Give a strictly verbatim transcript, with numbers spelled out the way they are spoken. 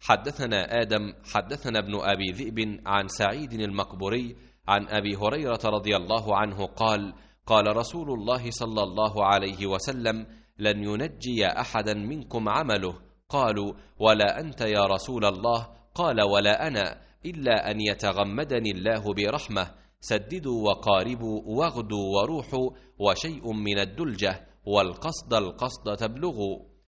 حدثنا آدم حدثنا ابن أبي ذئب عن سعيد المقبري عن أبي هريرة رضي الله عنه قال: قال رسول الله صلى الله عليه وسلم: لن ينجي أحدا منكم عمله. قالوا: ولا أنت يا رسول الله؟ قال: ولا أنا، إلا أن يتغمدني الله برحمة. سددوا وقاربوا واغدوا وروحوا، وشيء من الدلجة، والقصد القصد تبلغوا.